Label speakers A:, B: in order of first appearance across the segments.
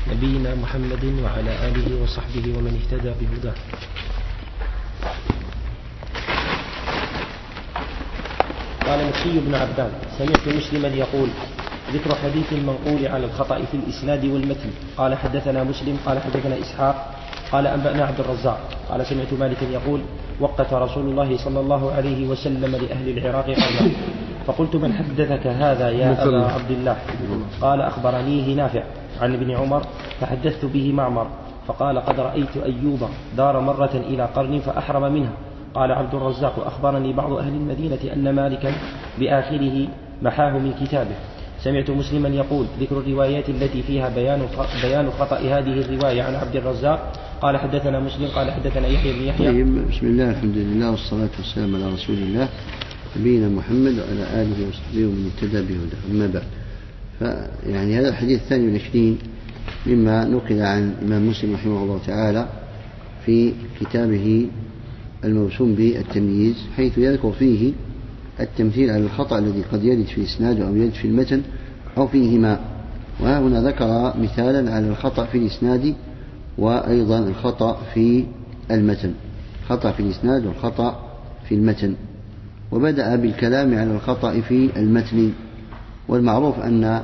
A: نبينا محمد وعلى آله وصحبه ومن اهتدى بهداه. قال مكي بن عبدان: سمعت مسلما يقول: ذكر حديث المنقول على الخطأ في الإسناد والمتن. قال حدثنا مسلم قال حدثنا إسحاق قال أنبأنا عبد الرزاق قال سمعت مالكا يقول: وقت رسول الله صلى الله عليه وسلم لأهل العراق قرنا. فقلت: من حدثك هذا يا أبا عبد الله؟ قال: أخبرنيه نافع عن ابن عمر فحدثت به معمر. فقال: قد رأيت أيوب دار مرة إلى قرن فأحرم منها. قال عبد الرزاق: أخبرني بعض أهل المدينة أن مالكا بآخره محاه من كتابه. سمعت مسلما يقول: ذكر الروايات التي فيها بيان خطأ هذه الرواية عن عبد الرزاق. قال حدثنا مسلم قال حدثنا يحيى بن يحيى.
B: بسم الله الحمد لله والصلاة والسلام على رسول الله نبينا محمد وعلى آله وصحبه ومن اهتدى بهداه. أما بعد، فيعني هذا الحديث 22 مما نقل عن الإمام مسلم رحمه الله تعالى في كتابه الموسوم بالتمييز، حيث يذكر فيه التمثيل على الخطأ الذي قد يرد في الإسناد أو يرد في المتن أو فيهما. وها هنا ذكر مثالا على الخطأ في الإسناد وأيضا الخطأ في المتن، خطأ في الإسناد والخطأ في المتن. وبدأ بالكلام على الخطأ في المتن. والمعروف أن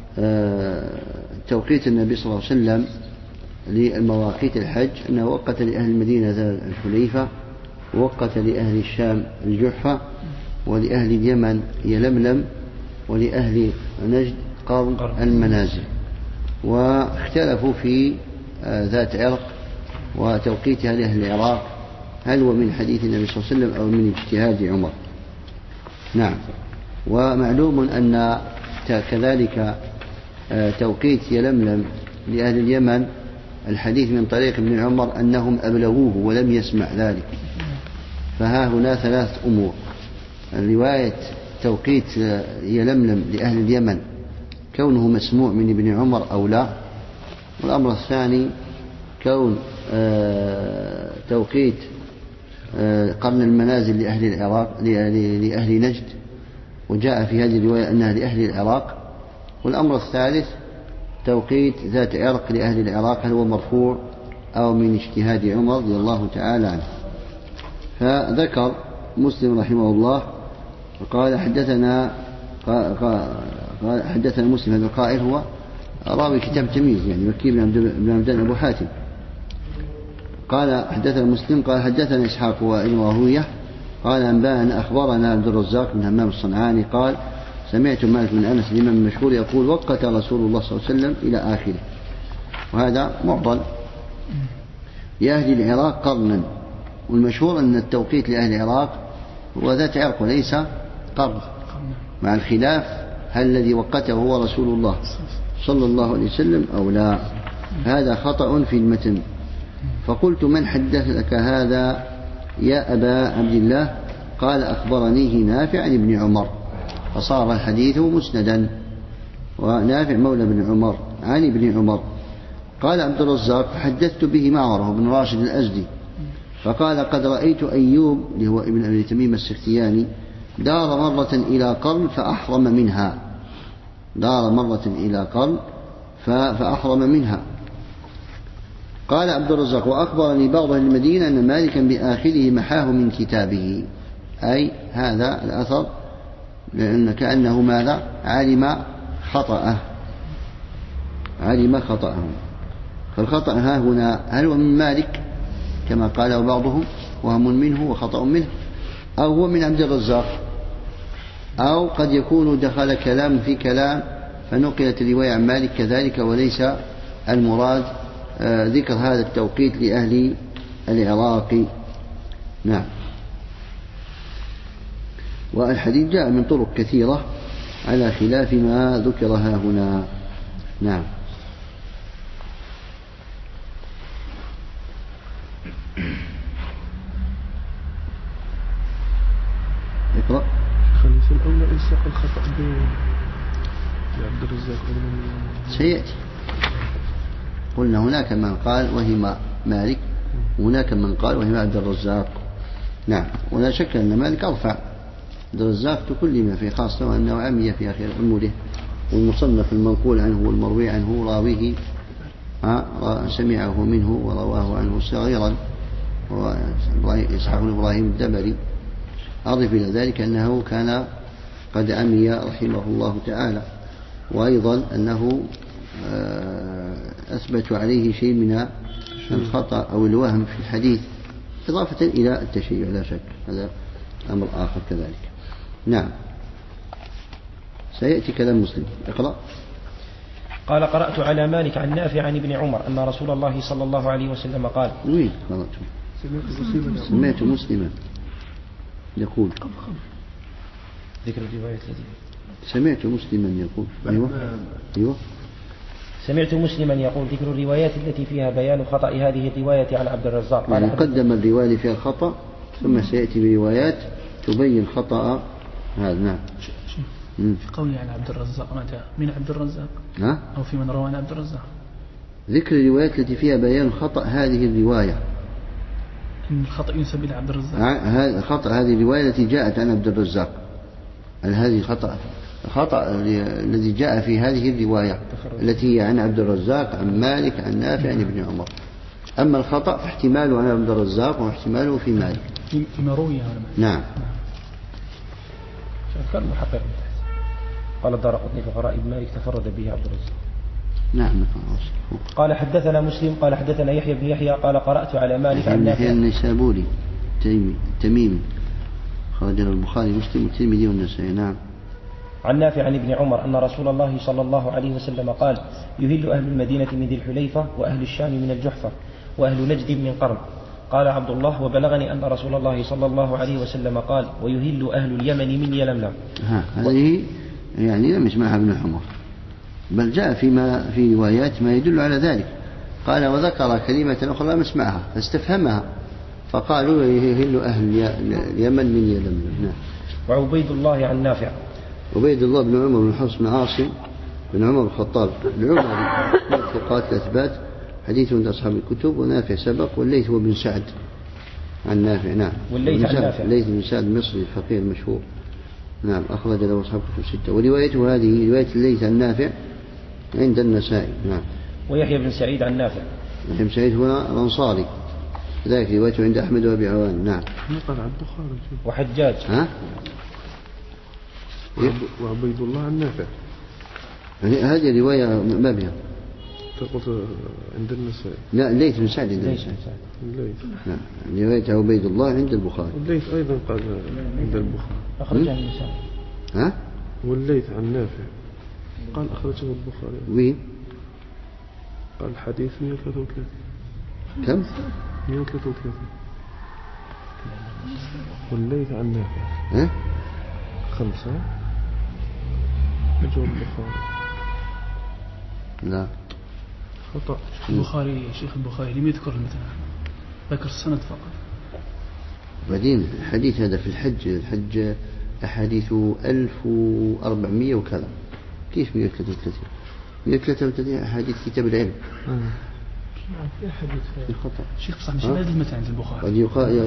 B: توقيت النبي صلى الله عليه وسلم للمواقيت الحج أنه وقت لأهل المدينة الحليفة، ووقت لأهل الشام الجحفة، ولأهل اليمن يلملم، ولأهل نجد قرن المنازل. واختلفوا في ذات عرق وتوقيتها لأهل العراق، هل هو من حديث النبي صلى الله عليه وسلم أو من اجتهاد عمر. نعم. ومعلوم أن كذلك توقيت يلملم لأهل اليمن الحديث من طريق ابن عمر أنهم أبلغوه ولم يسمع ذلك. فها هنا 3 أمور: الرواية توقيت يلملم لأهل اليمن كونه مسموع من ابن عمر أو لا، والأمر الثاني كون توقيت قرن المنازل لأهل العراق لأهل نجد، وجاء في هذه الرواية أنها لأهل العراق. والأمر الثالث توقيت ذات عرق لأهل العراق، هل هو مرفوع أو من اجتهاد عمر رضي الله تعالى عنه. فذكر مسلم رحمه الله وقال حدثنا مسلم. هذا القائل هو راوي كتاب تمييز، يعني مكي بن عبدان أبو حاتم. قال حدثنا مسلم قال حدثنا إسحاق وابن راهوية قال أنبأنا أخبرنا عبد الرزاق بن همام الصنعاني قال سمعت مالك بن أنس الإمام المشهور يقول: وقت رسول الله صلى الله عليه وسلم إلى آخره. وهذا معضل لأهل العراق قرنا، والمشهور أن التوقيت لأهل العراق هو ذات عرق وليس قرن، مع الخلاف هل الذي وقته هو رسول الله صلى الله عليه وسلم أو لا. هذا خطأ في المتن. فقلت: من حدثك هذا يا أبا عبد الله؟ قال: أخبرنيه نافع عن ابن عمر. فصار الحديث مسندا، ونافع مولى بن عمر عن ابن عمر. قال عبد الرزاق: فحدثت به معمر بن راشد الأزدي. فقال: قد رأيت أيوب اللي هو ابن أبي تميم السختياني دار مرة إلى قرن فأحرم منها. دار مرة إلى قرن فأحرم منها. قال عبد الرزاق: وأخبرني بعض أهل المدينة أن مالكا بآخره محاه من كتابه. أي هذا الأثر لأن كأنه ماذا؟ علم خطأه. فالخطأ ها هنا هل هو من مالك كما قاله بعضهم وهم منه وخطأ منه، أو هو من عبد الرزاق، أو قد يكون دخل كلام في كلام فنقلت الرواية عن مالك كذلك، وليس المراد ذكر هذا التوقيت لأهل العراق. نعم. والحديث جاء من طرق كثيرة على خلاف ما ذكرها هنا. نعم. اقرأ.
C: خليفة الأولى إلصاق الخطأ بعبد الرزاق
B: سيأتي. قلنا هناك من قال وهم مالك، وهناك من قال وهم عبد الرزاق. نعم. ولا شك أن مالك أرفع. عبد الرزاق كل ما في خاصة وأنه عمي في آخر أموره، والمصنف المنقول عنه والمروي عنه راويه سمعه منه ورواه عنه صغيرا، إسحاق بن إبراهيم الدبري. أضف إلى ذلك أنه كان قد عمي رحمه الله تعالى، وأيضا أنه أثبت عليه شيء من الخطأ أو الوهم في الحديث، إضافة إلى التشيع لا شك، هذا أمر آخر كذلك. نعم. سيأتي كلام مسلم. اقرأ.
A: قال قرأت على مالك عن نافع عن ابن عمر أن رسول الله صلى الله عليه وسلم قال.
B: وين قرأت؟ سمعت مسلما يقول.
A: ذكر الرواية التي
B: سمعت مسلما يقول. أيوة.
A: سمعت مسلما يقول ذكر الروايات التي فيها بيان خطأ هذه الرواية عن عبد الرزاق.
B: يعني قدم الرواية فيها الخطأ ثم سيأتي بروايات تبين خطأ هذا. نعم.
D: في قوله عن عبد الرزاق متى؟ من عبد الرزاق؟ أو في من روى عن عبد الرزاق؟
B: ذكر الروايات التي فيها بيان خطأ هذه الرواية.
D: إن الخطأ ينسب إلى عبد الرزاق.
B: خطأ هذه الرواية التي جاءت عن عبد الرزاق. هذه خطأ الذي جاء في هذه الرواية التي هي عن عبد الرزاق عن مالك عن نافع عن ابن عمر. أما الخطأ فاحتماله عن عبد الرزاق واحتماله في مالك.
D: فيما روي هذا.
B: نعم.
A: كان محقق. قال الدارقطني في غرائب مالك تفرد به عبد الرزاق.
B: نعم.
A: قال حدثنا مسلم قال حدثنا يحيى بن يحيى قال قرأت على مالك عن نافع.
B: النسابوري تميمي خرج البخاري مسلم والترمذي والنسائي. نعم.
A: عن نافع عن ابن عمر أن رسول الله صلى الله عليه وسلم قال يهل أهل المدينة من ذي الحليفة وأهل الشام من الجحفة وأهل نجد من قرن. قال عبد الله وبلغني أن رسول الله صلى الله عليه وسلم قال ويهل أهل اليمن من يلملم.
B: هذه يعني لم يسمعها ابن عمر، بل جاء في روايات ما يدل على ذلك. قال وذكر كلمة أخرى لم يسمعها فاستفهمها فقالوا يهل أهل اليمن من يلملم. نعم.
A: وعبيد الله عن نافع.
B: عبيد الله بن عمر بن حفص بن عاصم بن عمر الخطاب العمري من ثقات الأثبات، حديث عند أصحاب الكتب. ونافع سبق. والليث هو بن سعد عن نافع. نعم.
A: والليث عن نافع.
B: الليث بن سعد المصري الفقيه المشهور. نعم. أخرج له أصحاب الكتب 6. وروايته هذه رواية الليث عن نافع عند النسائي. نعم.
A: ويحيى بن سعيد عن نافع.
B: يحيى بن سعيد هو الأنصاري، كذلك روايته عند أحمد وأبي عوان. نعم.
C: نقل عن البخاري.
A: وحجاج.
C: وعبيد الله عن نافع.
B: يعني هذه رواية ما بها.
C: تقول عند النسائي.
B: لا الليث بن سعد عند النسائي. نعم. رواية عبيد الله عند البخاري.
C: والليث أيضا قال عند البخاري.
A: أخرجه النسائي.
C: والليث عن نافع قال أخرجه البخاري.
B: وين؟
C: قال الحديث 133.
B: كم؟
C: 133. والليث عن نافع 5. نجوم البخاري.
B: لا
D: خطأ. البخاري شيخ البخاري لم يذكر المثل، ذكر السند فقط.
B: بعدين الحديث هذا في الحج أحاديث 1400 وكذا، كيف 133؟ 133 أحاديث كتاب العلم.
C: في حديث
B: في خطأ.
D: شيخ صح مش هذا المثل عند البخاري.
B: قد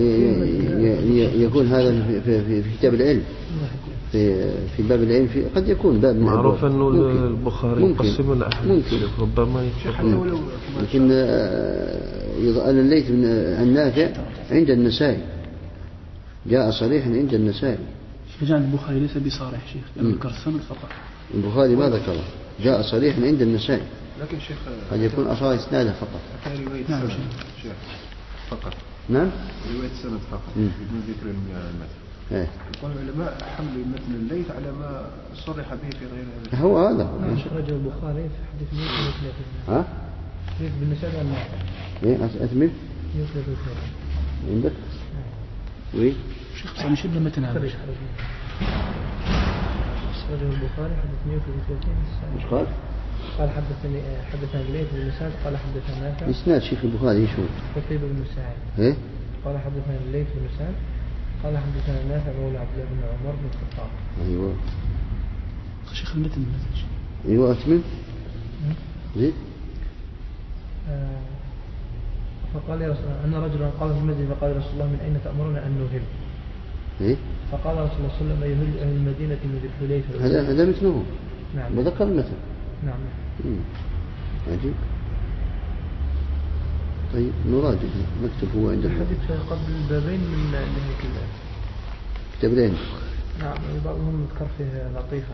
B: يكون هذا في كتاب العلم، في باب العلم، قد يكون باب
C: معروف أنه البخاري يقسم الأحاديث ربما
B: لكن أنا الليث عن نافع عند النسائي، جاء صريحا عند النسائي.
D: جاء البخاري ليس بصريح شيخ، ذكر السند فقط.
B: البخاري ما ذكره، جاء صريحا عند النسائي.
E: لكن شيخ
B: قد يكون أصاب إسناده فقط.
E: نعم شيخ فقط.
B: نعم.
E: رواية السند فقط من ذكر المتن. يقول العلماء حمل متن الليث على ما صرح به في غير هذا.
B: هو هذا.
F: أخرجه البخاري في حديث 133. حديث بالنسبة للنافع.
B: أثمن.
F: 133.
B: عندك؟ وين؟
D: شيخ صار نشد متن هذا.
F: أخرجه البخاري حديث 133.
B: إيش قال؟
F: قال حدثنا الليث بن سعد قال حدثنا نافع.
B: إسناد شيخ البخاري شو؟
F: قتيبة بن سعيد. قال حدثنا الليث بن سعد قال حدثنا نافع مولى عبد الله بن عمر بن الخطاب.
B: أيوة.
D: شيخ المتن.
B: أيوة أتمم. زيد.
F: فقال يا رسول الله أن رجلا قال في المسجد فقال رسول الله من أين تأمرنا أن نهل؟ فقال رسول الله صلى الله عليه وسلم يهل أهل المدينة من ذي الحليفة.
B: هذا مثله.
F: نعم.
B: وذكر المثل.
F: نعم.
B: عجيب. طيب نراجع مكتب هو عند
F: الحديث قبل البابين من نهاية
B: كتابين.
F: نعم بعضهم ذكر فيه لطيفة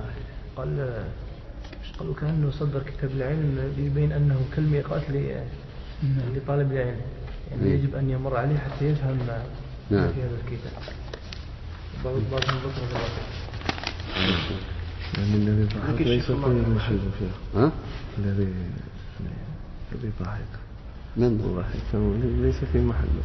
F: قالوا كأنه صدر كتاب العلم يبين أنه كالميقات لطالب العلم يعني يجب أن يمر عليه حتى يفهم ما في هذا الكتاب. بعضهم ذكر لطيفة
C: يعني الذي ضحك ليس في محل فيه.
B: ها؟
C: الذي ضحك
B: من
C: ضحك ليس في محله.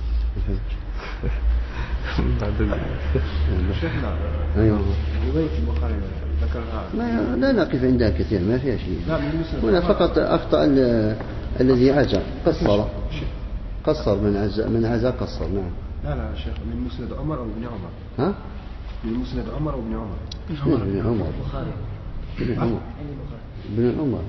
C: بعد
E: شيخنا
B: أيوه
E: رواية البخاري ذكرها
B: لا نقف عندها كثير ما فيها شيء. هنا فقط أخطأ الذي عزى قصر من عزى قصر. نعم.
E: لا شيخ من مسند عمر أو ابن عمر.
B: ها؟
E: من مسند عمر أو ابن عمر.
B: ابن عمر. ابن عمر.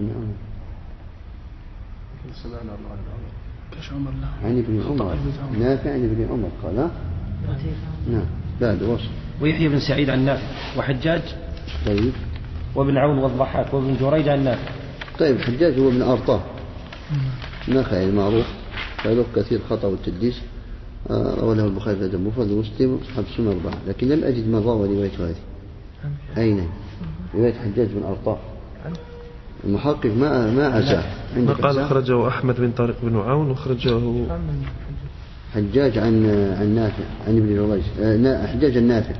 E: سمعنا الله عن عمر.
D: كاش عمر لا.
B: عن ابن عمر. نافع عن ابن عمر قال. نعم. بعد وصل.
A: ويحيى بن سعيد عن نافع وحجاج.
B: طيب.
A: وابن عون والضحاك وابن جريج عن نافع.
B: طيب حجاج هو ابن أرطاه. نخعي المعروف فله كثير خطأ والتدليس. رواه له البخاري في المفرد ومسلم أصحاب السنة 4 لكن لم أجد من روى روايته هذه. أين؟ رواية حجاج بن أرطاه. المحقق ما عزاه.
C: ما قال أخرجه أحمد بن طارق بن عون وخرجه
B: حجاج عن نافع عن ابن جريج. حجاج النافع.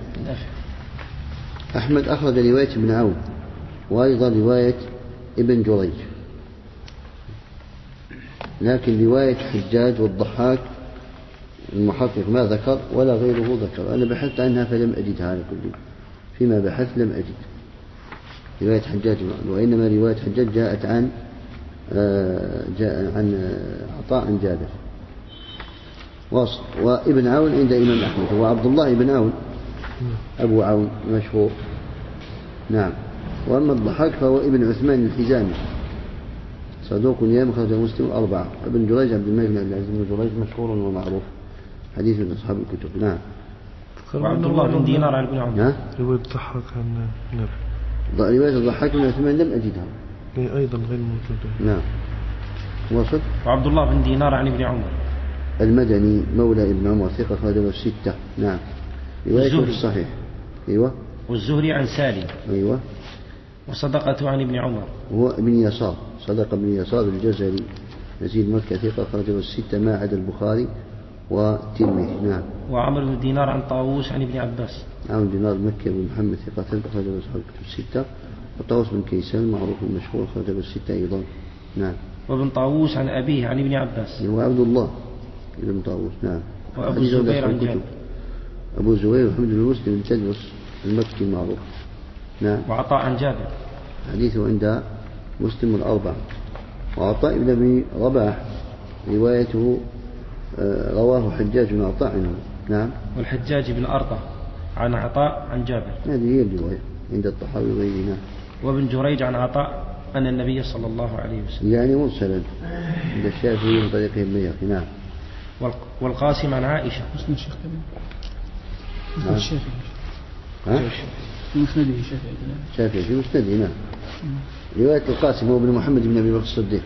B: أحمد أخرج رواية ابن عون وأيضا رواية ابن جريج لكن رواية حجاج والضحاك المحقق ما ذكر ولا غيره ذكر. أنا بحثت عنها فلم أجدها على كل فيما بحث لم أجد رواية حجاج وإنما رواية حجاج جاءت عن عطاء عن جابر. وابن عون عند إمام أحمد هو عبد الله بن عون أبو عون مشهور. نعم. وأما الضحاك فهو ابن عثمان الحزامي صدوق يام خرج مسلم 4. ابن جريج عبد الملك بن عبد العزيز بن جريج مشهور ومعروف حديث من أصحاب الكتب. نعم.
A: وعبد الله بن دينار عن ابن عمر.
C: رواية الضحاك عن نافع.
B: رواية الضحاك بن عثمان لم أجدها.
C: أيضا غير موجودة.
B: نعم. وصل.
A: وعبد الله بن دينار عن ابن عمر
B: المدني مولى ابن عمر ثقة خرجه 6. نعم. روايته في الصحيح. أيوة.
A: والزهري عن سالم.
B: أيوة.
A: وصدقته عن ابن عمر
B: هو ابن يسار صدق ابن يسار الجزري يزيد مكة ثقة خرجه 6 ما عدا البخاري والترمذي. نعم.
A: وعمر بن دينار عن طاووس عن ابن عباس.
B: عمرو بن دينار مكي بن محمد ثقة خرجه أصحاب الكتب 6. وطاووس بن كيسان معروف مشهور خرجه 6 أيضا. نعم.
A: وابن طاووس عن أبيه عن ابن عباس.
B: هو عبد الله ابن طاووس. نعم.
A: وأبو الزبير عن جابر.
B: أبو زبير محمد بن مسلم بن تدرس المكي المعروف. نعم.
A: وعطاء عن جابر
B: حديثه عند مسلم 4. وعطاء بن أبي رباح روايته رواه حجاج بن عطاء عنه. نعم.
A: والحجاج بن أرطى عن عطاء عن جابر.
B: هذه هي الرواية عند الطحاوي وغيرنا.
A: وابن جريج عن عطاء أن النبي صلى الله عليه وسلم
B: يعني مرسلا عند الشافعي من طريقه البيهقي. نعم.
A: والقاسم عن عائشة.
D: مسند الشيخ
B: نعم.
D: الشافعي. مسنده
B: شافعي في مسنده. نعم. رواية القاسم هو ابن محمد بن أبي بكر الصديق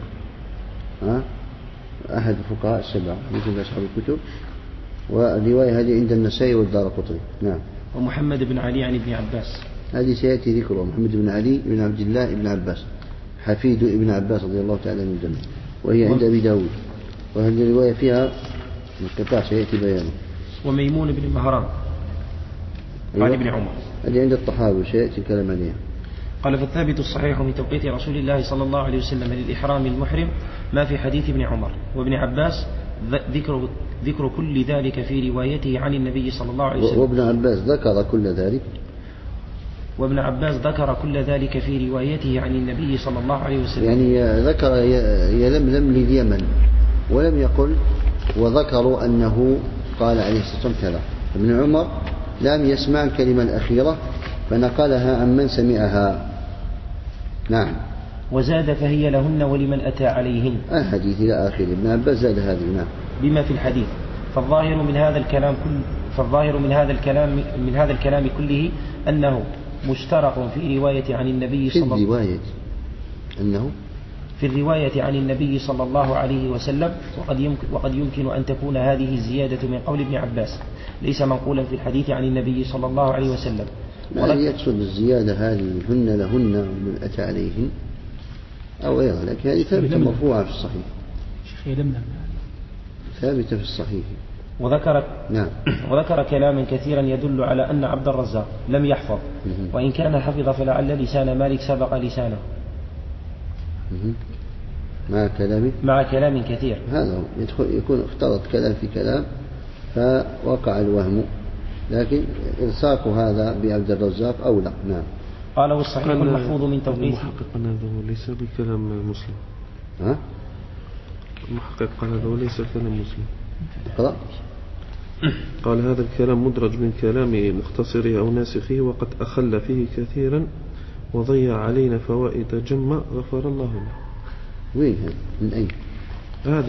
B: أحد الفقهاء 7 مثل أصحاب الكتب. والرواية هذه عند النسائي والدارقطني. نعم.
A: ومحمد بن علي عن ابن عباس.
B: هذه سيأتي ذكره محمد بن علي بن عبد الله بن عباس حفيد ابن عباس رضي الله تعالى عنه الجميع وهي عند أبي داود. وهذه الرواية فيها انقطاع سيأتي بيانه.
A: وميمون بن مهران عن ابن عمر.
B: هذه عند الطحاوي سيأتي الكلام عليها.
A: قال فالثابت الصحيح من توقيت رسول الله صلى الله عليه وسلم للإحرام المحرم ما في حديث ابن عمر وابن عباس ذكر كل ذلك في روايته عن النبي صلى الله عليه وسلم.
B: وابن عباس ذكر كل ذلك.
A: وابن عباس ذكر كل ذلك في روايته عن النبي صلى الله عليه وسلم.
B: يعني ذكر يلملم لليمن ولم يقل وذكروا أنه قال عليه الصلاة والسلام كذا. ابن عمر لم يسمع الكلمة الأخيرة فنقلها عن من سمعها. نعم.
A: وزاد فهي لهن ولمن أتى عليهن
B: الحديث إلى آخره. ابن عباس زاد هذه. نعم.
A: بما في الحديث. فالظاهر من هذا الكلام كله أنه مشترك في رواية عن النبي
B: صلى الله عليه وسلم. أنه
A: في الرواية عن النبي صلى الله عليه وسلم، وقد يمكن أن تكون هذه الزيادة من قول ابن عباس ليس منقولا في الحديث عن النبي صلى الله عليه وسلم.
B: لا يقصد الزيادة هذه هن لهن ومن أتى عليهن أو غيرها، لكن هذه ثابتة مرفوعة في الصحيح. ثابتة في الصحيح.
A: وذكر كلاما كثيرا يدل على أن عبد الرزاق لم يحفظ، وإن كان حفظ فلعل لسان مالك سبق لسانه. مع كلام كثير.
B: هذا يكون اختلط كلام في كلام فوقع الوهم، لكن إلصاق هذا بعبد الرزاق أولى. نعم.
A: قال والصحيح المحفوظ من توقيته.
C: المحقق هذا ليس بكلام مسلم. المحقق قال هذا ليس كلام مسلم. قال هذا الكلام مدرج من كلام مختصره أو ناسخه، وقد أخل فيه كثيرا وضيع علينا فوائد جمة غفر الله له.
B: وين هذا؟ من أين؟
C: هذه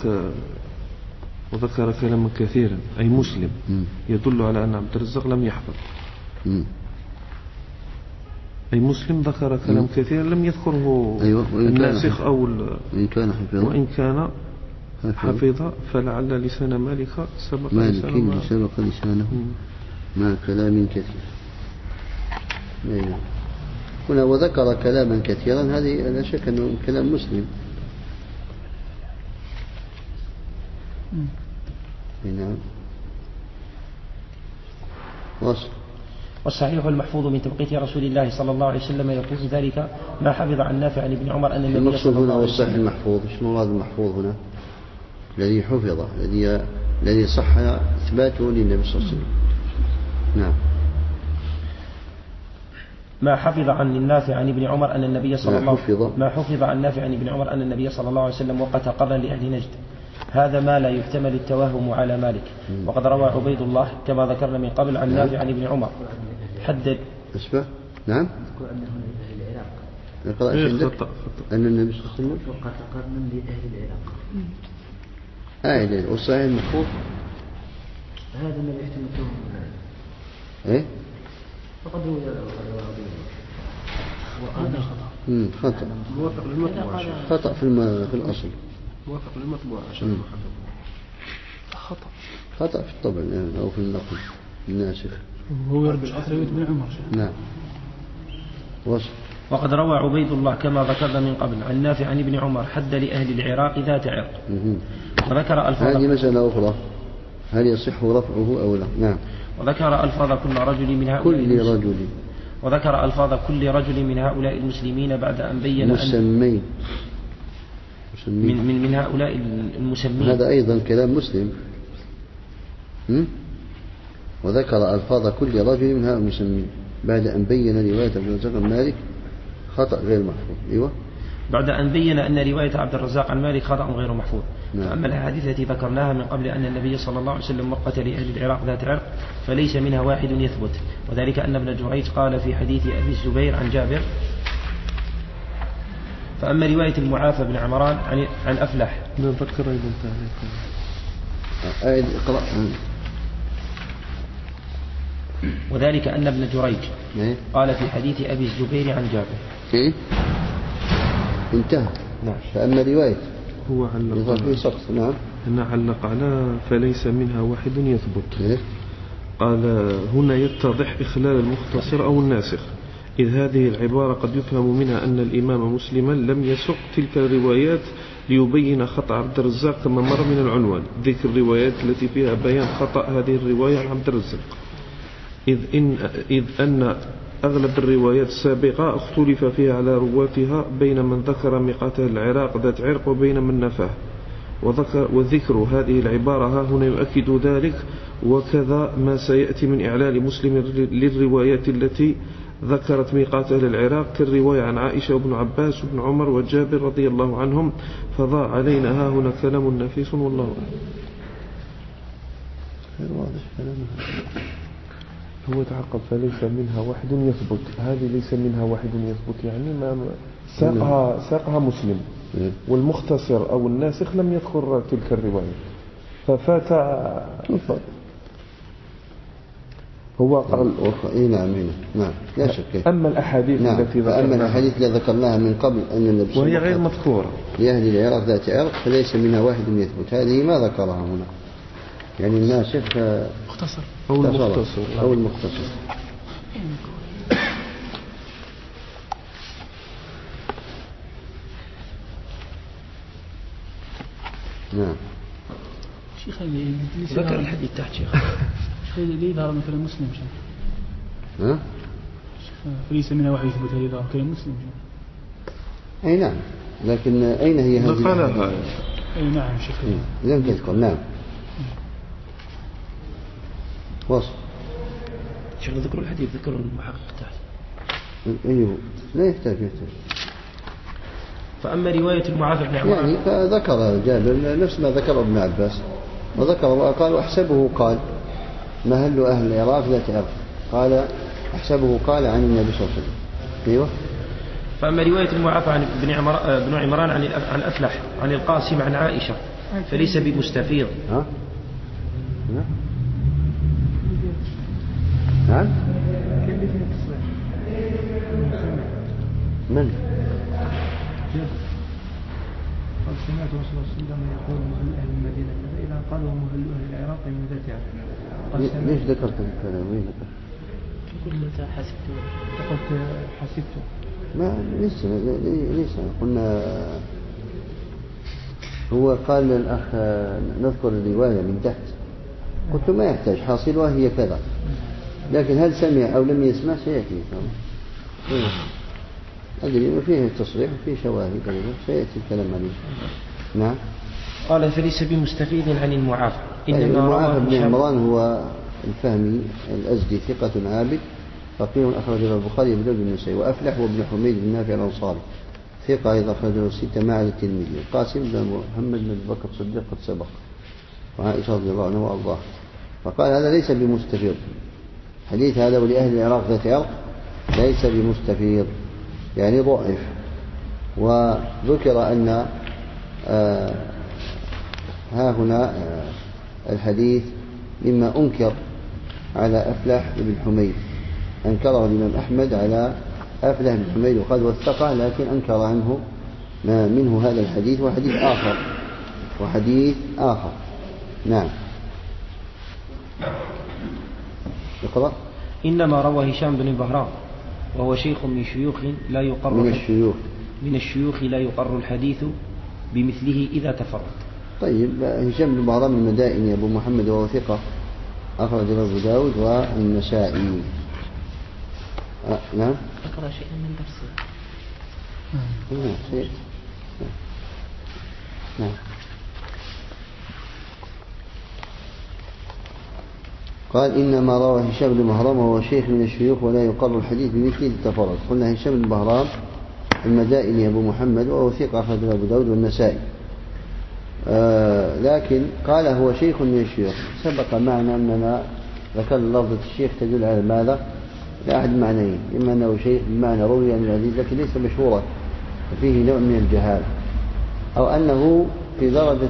C: وذكر كلاما كثيرا أي مسلم يدل على أن عبد الرزاق لم يحفظ. أي مسلم ذكر كلام كثيرا لم يذكره الناسخ أو وإن كان حفظ فلعل لسان مالك سبق
B: لسانه مع كلام كثير. هنا وذكر كلاما كثيرا، هذه لا شك أنه كلام مسلم. نعم.
A: والصحيح المحفوظ من توقيت رسول الله صلى الله عليه وسلم يقول ذلك ما حفظ عن نافع عن ابن عمر أن النبي صلى الله عليه وسلم.
B: الصحيح المحفوظ، ايش مراد المحفوظ هنا؟ الذي حفظ، الذي صح إثباته للنبي صلى الله عليه وسلم. نعم.
A: ما حفظ عن النافع عن ابن عمر أن النبي صلى الله عليه وسلم ما حفظ عن نافع عن ابن عمر أن النبي صلى الله عليه وسلم وقت قرا لأهل نجد. هذا ما لا يحتمل التوهم على مالك. وقد روى عبيد الله كما ذكرنا من قبل عن نافع عن ابن عمر حدد.
B: نعم.
C: نقرأ عندك
B: أن النبي صلى الله عليه وسلم
G: وقت قرن لأهل العراق.
B: والصحيح المحفوظ
G: هذا ما يحتمل التوهم.
B: إيه؟
G: فقد روى وهذا
B: خطأ.
E: موافق للمطبوع.
B: خطأ في الأصل.
E: موافق للمطبوع عشان
B: خطأ في الطبع أو في النقل الناسخ.
D: هو يرجع رواية ابن عمر.
B: نعم.
A: وقد روى عبيد الله كما ذكرنا من قبل عن نافع عن ابن عمر حد لأهل العراق ذات عرق. وذكر ألفاظ.
B: هذه مسألة أخرى، هل يصح رفعه أو لا؟ نعم.
A: وذكر ألفاظ كل رجل من هؤلاء وذكر ألفاظ كل رجل من هؤلاء المسلمين بعد أن بين
B: مسمين
A: من هؤلاء المسمين.
B: هذا أيضا كلام مسلم. وذكر ألفاظ كل رجل من هؤلاء المسمين بعد أن بين رواية عبد الرزاق عن مالك خطأ غير محفوظ. أيوة.
A: بعد أن بين أن رواية عبد الرزاق عن مالك خطأ غير محفوظ. أما الأحاديث التي ذكرناها من قبل أن النبي صلى الله عليه وسلم وقت لأهل العراق ذات عرق فليس منها واحد يثبت، وذلك أن ابن جريج قال في حديث أبي الزبير عن جابر. فأما رواية المعافى بن عمران عن أفلح
C: نذكر أيضا
B: تعليق اقرأ.
A: وذلك أن ابن جريج قال في حديث أبي الزبير عن جابر.
B: انتهى.
C: نعم.
B: فأما رواية
C: هو علق.
B: نعم.
C: علق على فليس منها واحد يثبت. قال هنا يتضح إخلال المختصر أو الناسخ، إذ هذه العبارة قد يفهم منها أن الإمام مسلما لم يسق تلك الروايات ليبين خطأ عبد الرزاق كما مر من العنوان ذكر الروايات التي فيها بيان خطأ هذه الرواية عن عبد الرزاق، إذ أن أغلب الروايات السابقة اختلف فيها على رواتها بين من ذكر ميقات العراق ذات عرق وبين من نفاه، وذكر هذه العبارة ها هنا يؤكد ذلك، وكذا ما سيأتي من إعلال مسلم للروايات التي ذكرت ميقات أهل العراق كالرواية عن عائشة وابن عباس وابن عمر وجابر رضي الله عنهم، فضاع علينا ها هنا كلام نفيس والله أعلم. هو يتعقب فليس منها واحد يثبت، هذه ليس منها واحد يثبت يعني ما ساقها مسلم، والمختصر أو الناسخ لم يذكر تلك الرواية ففات. هو قال
B: نعم لا شك.
C: أما الأحاديث التي
B: أما الأحاديث التي ذكرناها من قبل أن النبي
C: وهي غير مذكورة
B: لأهل العراق ذات عرق فليس منها واحد يثبت، هذه ما ذكرها هنا، يعني الناسخ
D: مختصر
B: أو المختصر. نعم.
D: شيخ
A: ذكر الحديث تحت شيخ.
D: ليه ظهر مثلا مسلم شيخ؟
B: ها؟
D: فليس منها واحد يثبت ليه ظهر كلام مسلم شيخ.
B: أي نعم، لكن أين هي هذه؟
C: ذكرها.
D: أي نعم شيخ.
B: لم تذكر. نعم. وصل.
A: شيخ ذكر الحديث ذكر المحقق تحت.
B: أيوه لا يحتاج.
A: فأما رواية المعافى بن عمران
B: يعني فذكر جابر نفس ما ذكر ابن عباس، وذكر وقال واحسبه قال مهل أهل العراق ذات عرق، قال احسبه قال عن النبي صلى الله عليه وسلم. أيوه.
A: فأما رواية المعافى عن بن عمران عن أفلح عن القاسم عن عائشة فليس بمستفيض.
B: ها؟ نعم. من؟
F: قال سمعت رسول الله صلى الله عليه وسلم يقول مهل أهل المدينة فإذا قالوا مهل أهل العراق من ذات عرق.
B: ليش ذكرت الكلام؟ وين ذكرت؟
G: قلت حسبته.
F: قلت حسبته.
B: ما ليس قلنا هو قال للأخ نذكر الرواية من تحت، قلت ما يحتاج، حاصلها هي كذا، لكن هل سمع أو لم يسمع سيأتي أدري فيه تصريح وفيه شواهد سيأتي الكلام عليه. نعم.
A: قال فليس بمستفيد عن المعافى.
B: المعافى بن عمران هو الفهمي الأزدي ثقة عابد فقيه أخرج له البخاري وابن النسائي، وأفلح وابن حميد بن نافع الأنصاري ثقة أيضا أخرج له الستة مع الترمذي، القاسم بن محمد بن بكر الصديق قد سبق، وعائشة رضي الله عنها وأرضاها. فقال هذا ليس بمستفيض، حديث هذا ولأهل العراق ذات عرق ليس بمستفيض يعني ضعف. وذكر أن ها هنا الحديث مما أنكر على أفلح بن حميد، أنكره الإمام أحمد على أفلح بن حميد وقد وثقه، لكن أنكر عنه ما منه هذا الحديث وحديث آخر. نعم. اقرأ.
A: إنما روى هشام بن البهرام وهو شيخ من شيوخ لا يقر من الشيوخ لا يقر الحديث بمثله إذا تفرد.
B: طيب هشام بن البهرام المدائني أبو محمد وهو ثقة أخرج له أبو داود والنسائي. نعم.
G: أقرأ شيئا من درسه.
B: نعم. قال إنما روى هشام بن بهرام وهو شيخ من الشيوخ ولا يقر الحديث بمثله التفرد. قلنا هشام بن بهرام المدائني أبو محمد وهو ثقة أخرج له أبو داود والنسائي. لكن قال هو شيخ من الشيوخ، سبق معنا أننا ذكرنا لفظة الشيخ تدل على ماذا؟ لا أحد معنيين، إما أنه شيخ بمعنى روي عن العزيز لكن ليس مشهورا فيه نوع من الجهال، أو أنه في درجة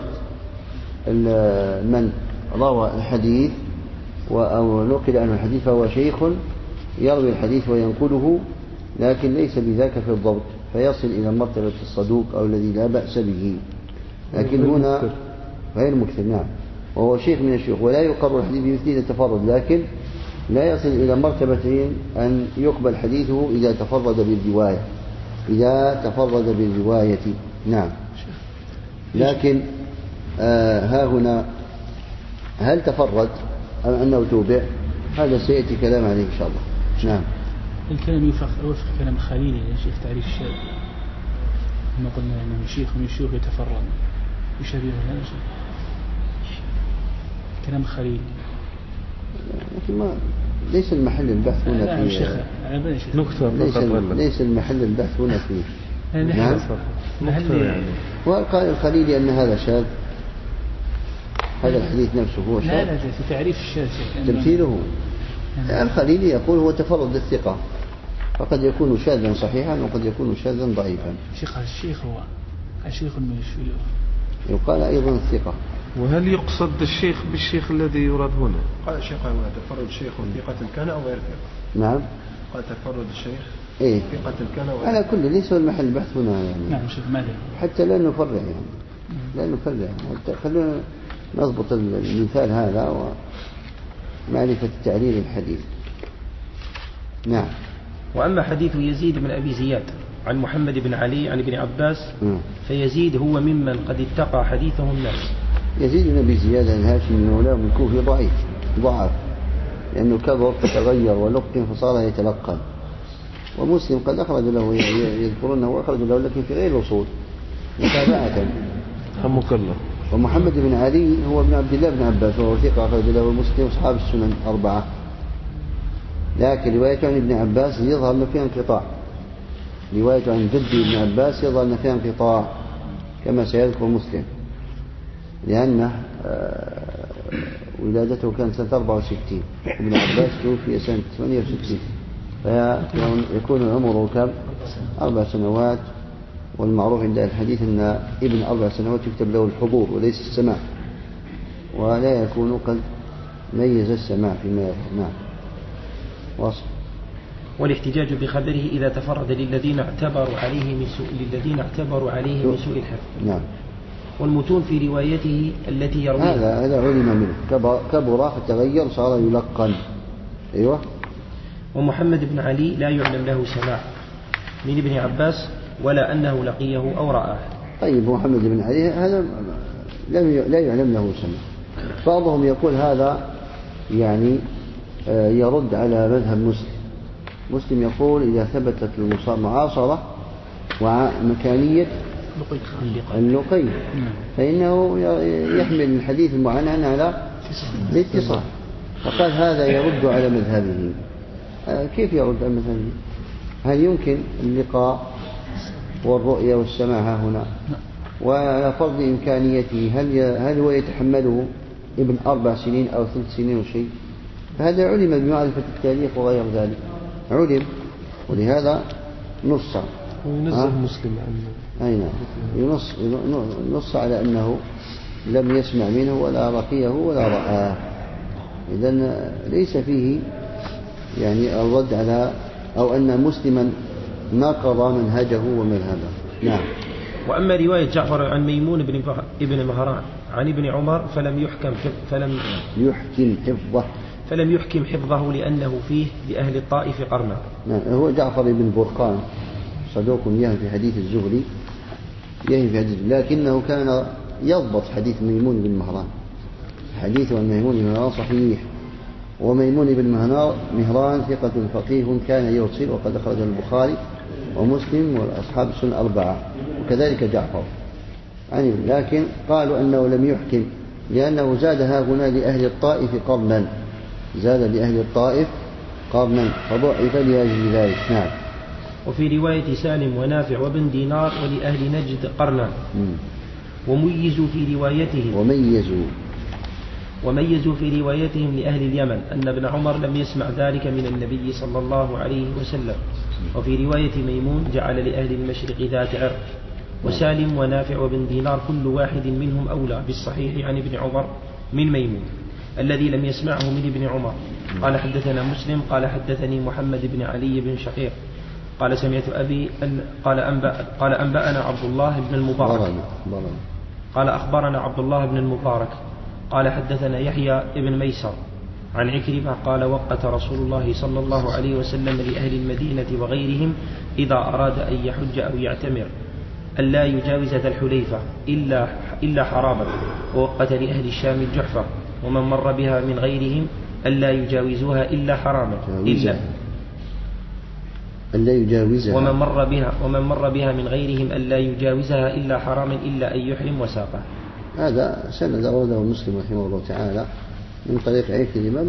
B: من روى الحديث أو نقل عنه الحديث فهو شيخ يروي الحديث وينقله لكن ليس بذاك في الضبط فيصل إلى مرتبة الصدوق أو الذي لا بأس به، لكن هنا غير مكثر. نعم. وهو شيخ من الشيوخ ولا يقر الحديث بمثله التفرد، لكن لا يصل إلى مرتبة أن يقبل حديثه إذا تفرد بالرواية. نعم. لكن ها هنا هل تفرد أم أنه توبع؟ هذا سيأتي كلام عليه إن شاء الله. نعم.
D: الكلام يوفق كلام خليلي يا شيخ تعريف الشاذ، ما قلنا أنه شيخ من الشيوخ يتفرد يشبه هذا الشيء كلام خليلي،
B: لكن ما ليس المحل البحث هنا فيه ليس المحل البحث هنا فيه. نعم.
D: يعني.
B: وقال الخليلي أن هذا شاذ، هذا الحديث نفسه هو شاذ.
D: لا في تعريف الشاذ
B: تمثيله. الخليلي يقول هو تفرد الثقة، فقد يكون شاذا صحيحا وقد يكون شاذا ضعيفا.
D: الشيخ هو الشيخ من الشيوخ.
B: يقال أيضا الثقة.
C: وهل يقصد الشيخ بالشيخ الذي يراد هنا؟
E: قال الشيخ هنا تفرد الشيخ ثقة كان أو غير ثقة.
B: نعم.
E: قال تفرد الشيخ
B: إيه؟
E: ثقة كان أو غير.
B: على كل ليس المحل البحث هنا يعني.
D: نعم شيخ ماذا؟
B: حتى لا نفرع يعني. لا نفرع. حتى خلونا نضبط المثال هذا ومعرفة تعليل الحديث. نعم.
A: وأما حديث يزيد بن أبي زياد عن محمد بن علي عن ابن عباس فيزيد هو ممن قد اتقى حديثه الناس.
B: يزيد بن أبي زياد الهاشمي من مولاه الكوفي ضعف لأنه كبر فتغير ولقن فصار يتلقن. ومسلم قد أخرج له يذكرونه وأخرج له لكن في غير الأصول متابعة.
C: مكلف.
B: ومحمد بن علي هو ابن عبد الله بن عباس وهو ثقة أخرج له مسلم أصحاب السنن 4. لكن روايته عن ابن عباس يظهر أن فيها انقطاع. روايته عن جد ابن عباس يظهر أن فيها انقطاع كما سيذكر مسلم لأن ولادته كانت سنة 64 ابن عباس توفي سنة 68 فيكون عمره كم 4 سنوات. والمعروف عند الحديث أن ابن 4 سنوات يكتب له الحضور وليس السماع ولا يكون قد ميز السماع فيما يفعل. نعم. واصل.
A: والاحتجاج بخبره إذا تفرد للذين اعتبروا عليه من سوء الحفظ.
B: نعم.
A: والمتون في روايته التي يرويها
B: هذا علم منه كبر فتغير صار يلقن. أيوة.
A: ومحمد بن علي لا يعلم له سماع من ابن عباس ولا أنه لقيه أو رآه.
B: طيب محمد بن علي هذا لا يعلم له سماع. بعضهم يقول هذا يعني يرد على مذهب مسلم يقول إذا ثبتت المعاصرة ومكانية اللقي فإنه يحمل الحديث المعنى على الاتصال. فقال هذا يرد على مذهبه. كيف يرد على مذهبه؟ هل يمكن اللقاء والرؤية والسماع هنا وعلى فرض إمكانيته هل هو يتحمله ابن 4 سنين أو 3 سنين وشيء؟ فهذا علم بمعرفة التاريخ وغير ذلك علم ولهذا نص
C: وينزه مسلم عنه.
B: أي نعم. ينص على أنه لم يسمع منه ولا رقيه ولا رآه. إذن ليس فيه يعني الرد على أو أن مسلما ناقض منهجه ومذهبه. نعم.
A: وأما رواية جعفر عن ميمون ابن مهران عن ابن عمر فلم يحكم حفظه لأنه فيه لأهل الطائف قرنا.
B: نعم. هو جعفر بن برقان صدوق يهم في حديث الزهري لكنه كان يضبط حديث ميمون بن مهران. حديثه عن ميمون بن مهران صحيح. وميمون بن مهران ثقة فقيه كان يرسل وقد أخرجه البخاري ومسلم والأصحاب السنن 4 وكذلك جعفر يعني. لكن قالوا أنه لم يحكم لأنه زادها هنا لأهل الطائف قرنا فضعف لأجل ذلك. نعم.
A: وفي رواية سالم ونافع وابن دينار ولأهل نجد قرنا. وميزوا في روايتهم لأهل اليمن أن ابن عمر لم يسمع ذلك من النبي صلى الله عليه وسلم. وفي رواية ميمون جعل لأهل المشرق ذات عرق. وسالم ونافع وابن دينار كل واحد منهم أولى بالصحيح عن ابن عمر من ميمون الذي لم يسمعه من ابن عمر. قال حدثنا مسلم قال حدثني محمد بن علي بن شقيق قال سمعت أبي قال أنبأنا عبد الله بن المبارك قال أخبرنا عبد الله بن المبارك قال حدثنا يحيى بن ميسر عن عكرمة قال وقت رسول الله صلى الله عليه وسلم لأهل المدينة وغيرهم إذا أراد أن يحج أو يعتمر ألا يجاوز ذا الحليفة إلا حرابا. ووقت لأهل الشام الجحفة ومن مر بها من غيرهم ألا يجاوزوها إلا حراما ومن مر بها من غيرهم ألا يجاوزها إلا حراما إلا أن يحرم وساقه.
B: هذا سند أورده مسلم رحمه الله تعالى من طريق عكرمة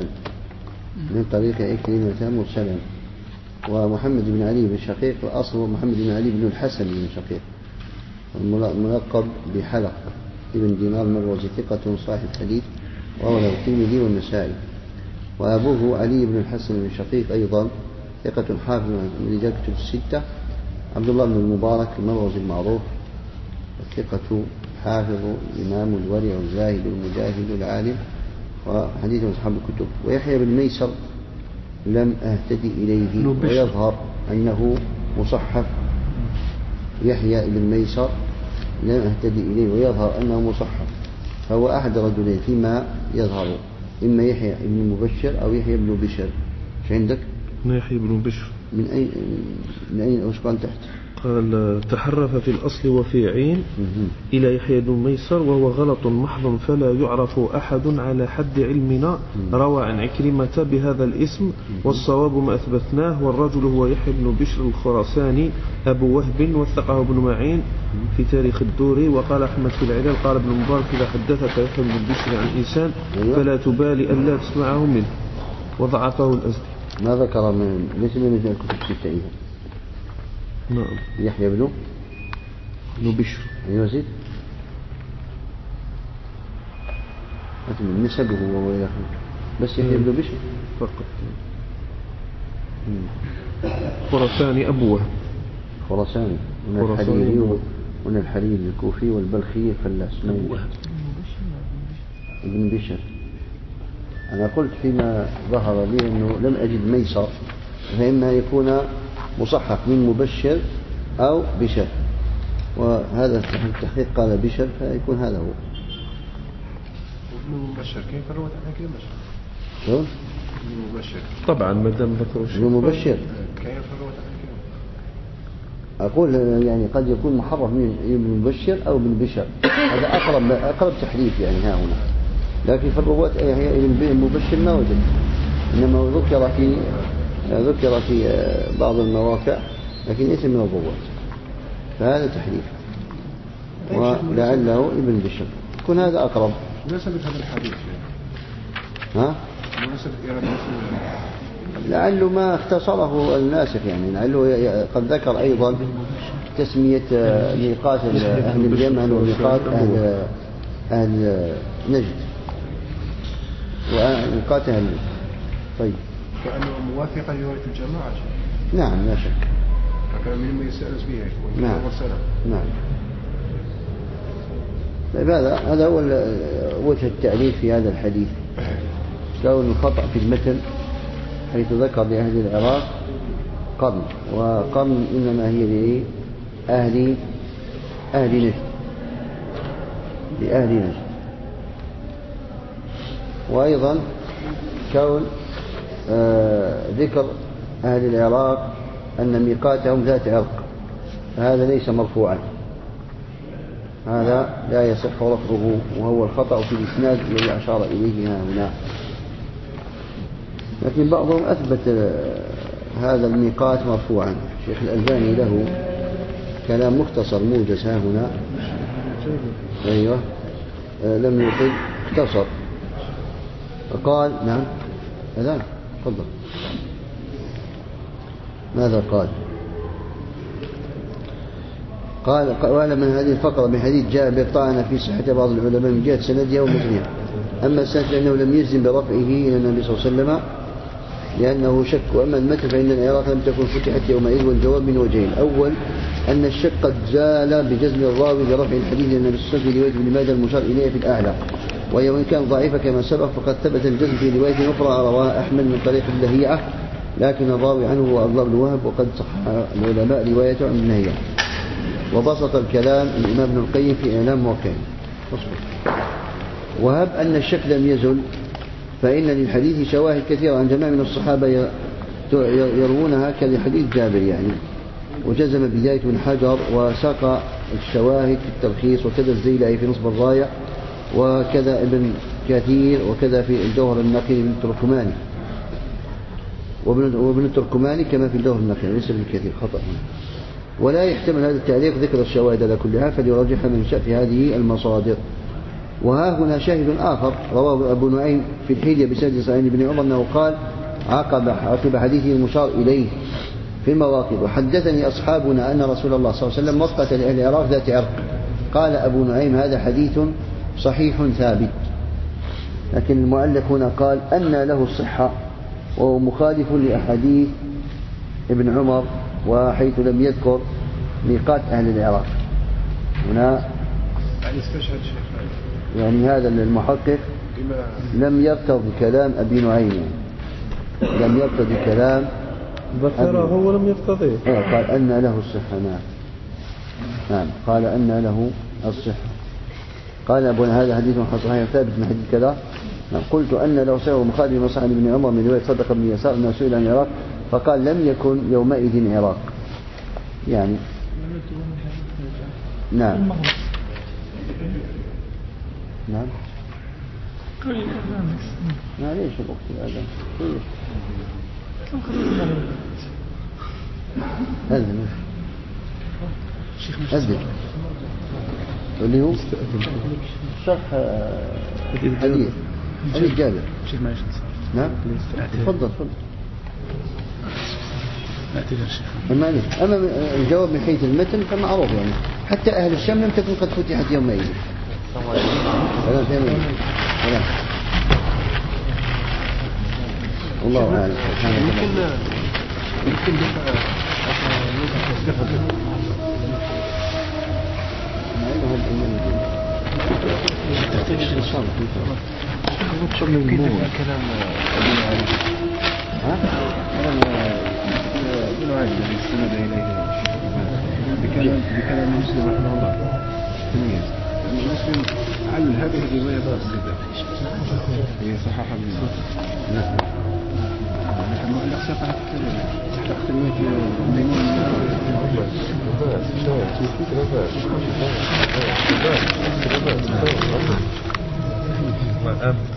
B: مرسلا ومحمد بن علي بن شقيق أصله محمد بن علي بن الحسن بن شقيق الملقب بحلق ابن دينار المروزي ثقة صاحب حديث ورواه الترمذي والنسائي. وأبوه علي بن الحسن بن شقيق أيضا ثقة حافظ من رجال كتب الستة. عبد الله بن المبارك المروزي المعروف ثقة حافظ الإمام الورع الزاهد المجاهد العالم وحديث أصحاب الكتب. ويحيى بن ميسر لم أهتدي إليه ويظهر أنه مصحف. يحيى بن ميسر لم أهتدي إليه ويظهر أنه مصحف، فهو أحد رجلين فيما يظهر، إما يحيى بن مبشر أو يحيى بن بشر. إيش عندك؟
C: يحيى بن بشر.
B: من أين وش قال تحت؟
C: قال تحرف في الأصل وفي عين إلى يحيى بن ميسر وهو غلط محض فلا يعرف أحد على حد علمنا روى عن عكرمة بهذا الاسم، والصواب ما أثبتناه، والرجل هو يحيى بن بشر الخراساني أبو وهب وثقه ابن معين في تاريخ الدوري. وقال أحمد في العلل قال ابن مبارك إذا حدثك يحيى بن بشر عن إنسان فلا تبالي ألا تسمعه منه، وضعفه الأزدي.
B: ما ذكر من ليس من الكتب الستة إذا.
C: نعم.
B: يحيى بن
C: بشر.
B: أيوة زيد. من نسبه وهو بس يحيى بن بشر
C: فقط. خراساني أبو وهب.
B: خراساني من الحريري ومن الحريري الكوفي والبلخي الفلاس. أبو وهب ابن بشر. أنا قلت فيما ظهر لي أنه لم أجد ميسر، فإما يكون مصحف من مبشر أو بشر، وهذا التحقيق قال بشر فيكون هذا هو.
E: ابن مبشر كيف روت عن كلمة بشر؟
B: شو؟
E: ابن مبشر
C: طبعا ما دام ذكروا
B: ابن مبشر
E: كيف روت عن كلمة؟
B: أقول يعني قد يكون محرف من ابن مبشر أو ابن بشر، هذا أقرب تحريف يعني ها هنا. لكن في الرواة هي ابن مبشر ما وجد، إنما ذكر في بعض المواقع لكن ليس من الرواة، فهذا تحريف. ولعله ابن بشر يكون هذا أقرب.
E: مناسبة هذا الحديث
B: ها؟
E: مناسبة إيراد
B: لعله ما اختصره الناسخ، يعني لعله قد ذكر أيضا تسمية ميقات أهل اليمن وميقات أهل نجد وميقات أهل نجد. طيب
E: كأنه موافقا لرواية الجماعة.
B: نعم لا شك.
E: فكان مما يستأنس به.
B: نعم. نعم. طيب هذا هو وجه التعليل في هذا الحديث. كون الخطأ في المتن حيث ذكر لأهل العراق قرن، وقرن إنما هي لأهل نجد، لأهل نجد. وأيضا كون ذكر أهل العراق أن ميقاتهم ذات عرق، هذا ليس مرفوعا، هذا لا يصح رفعه، وهو الخطأ في الإسناد الذي أشار إليه هنا. لكن بعضهم أثبت هذا الميقات مرفوعا. الشيخ الألباني له كلام مختصر موجز ها هنا. أيوة لم يطل اختصر قال. نعم أذان تفضل. ماذا قال واعلم من هذه الفقرة بحديث جابر طعن في صحة بعض العلماء من جهة سندها ومتنها، أما السند فإنه لم يجزم برفعه إلى النبي صلى الله عليه وسلم لأنه شك، وأما المتن فإن العراق لم تكن فتحت يومئذ، والجواب من وجهين: أول أن الشك قد زال بجزم الراوي برفع الحديث لأن النبي صلى الله عليه وسلم في رواية ابن ماجه المشار إليه في الأعلى، وإن كان ضعيفة كما سبق فقد ثبت الجزم في رواية أخرى رواها أحمد من طريق اللهيعة، لكن الراوي عنه هو عبد الله بن وهب، وقد صح العلماء روايته عن اللهيعة. وبسط الكلام الإمام ابن القيم في إعلام موقعه. وهب أن الشك لم يزل فإن للحديث شواهد كثيرة عن جماعة من الصحابة يروونها كحديث جابر يعني، وجزم بذلك ابن حجر، وساق الشواهد في التلخيص، وكذا الزيلعي في نصب الراية، وكذا ابن كثير، وكذا في الجوهر النقي ابن التركماني، وابن التركماني كما في الجوهر النقي، ليس ابن كثير، خطأ هنا. ولا يحتمل هذا التعليق ذكر الشواهد على كلها، فليراجعها من شاء في هذه المصادر. وها هنا شاهد آخر رواه أبو نعيم في الحلية بسند صحيح بن عمر أنه قال عقب حديثه المشار إليه في المواقف: وحدثني أصحابنا أن رسول الله صلى الله عليه وسلم وقت لأهل العراق ذات عرق. قال أبو نعيم: هذا حديث صحيح ثابت. لكن المؤلف هنا قال أن له الصحة، وهو مخالف لأحاديث ابن عمر، وحيث لم يذكر ميقات أهل العراق هنا. يعني هذا المحقق لم يرتضي كلام أبي نعيم يعني. لم يرتضي كلام
C: ذكره ولم يرتضيه.
B: قال أن له الصحة. نعم قال أن له الصحة. قال أبونا هذا حديث صحيح ثابت من حديث كذا. قلت أن له صحيح مخالف لما صح عن ابن عمر من رواية صدق بن يسار أنه سئل عن العراق فقال لم يكن يومئذ عراق يعني. نعم ليش الوقت هذا أذن اللي هو شرح حديث جابر. نعم تفضل. أما الجواب من حيث المتن فمعروف يعني حتى أهل الشام لم تكن قد فتحت يومئذ. والله أعلم. يمكن
E: كلام ابن عاجل الذي استند إليه بكلام مسلم رحمه الله تمييز مسلم علل هذه الرواية بسيطة هي صحاحة من لكن مؤلف سقط تحت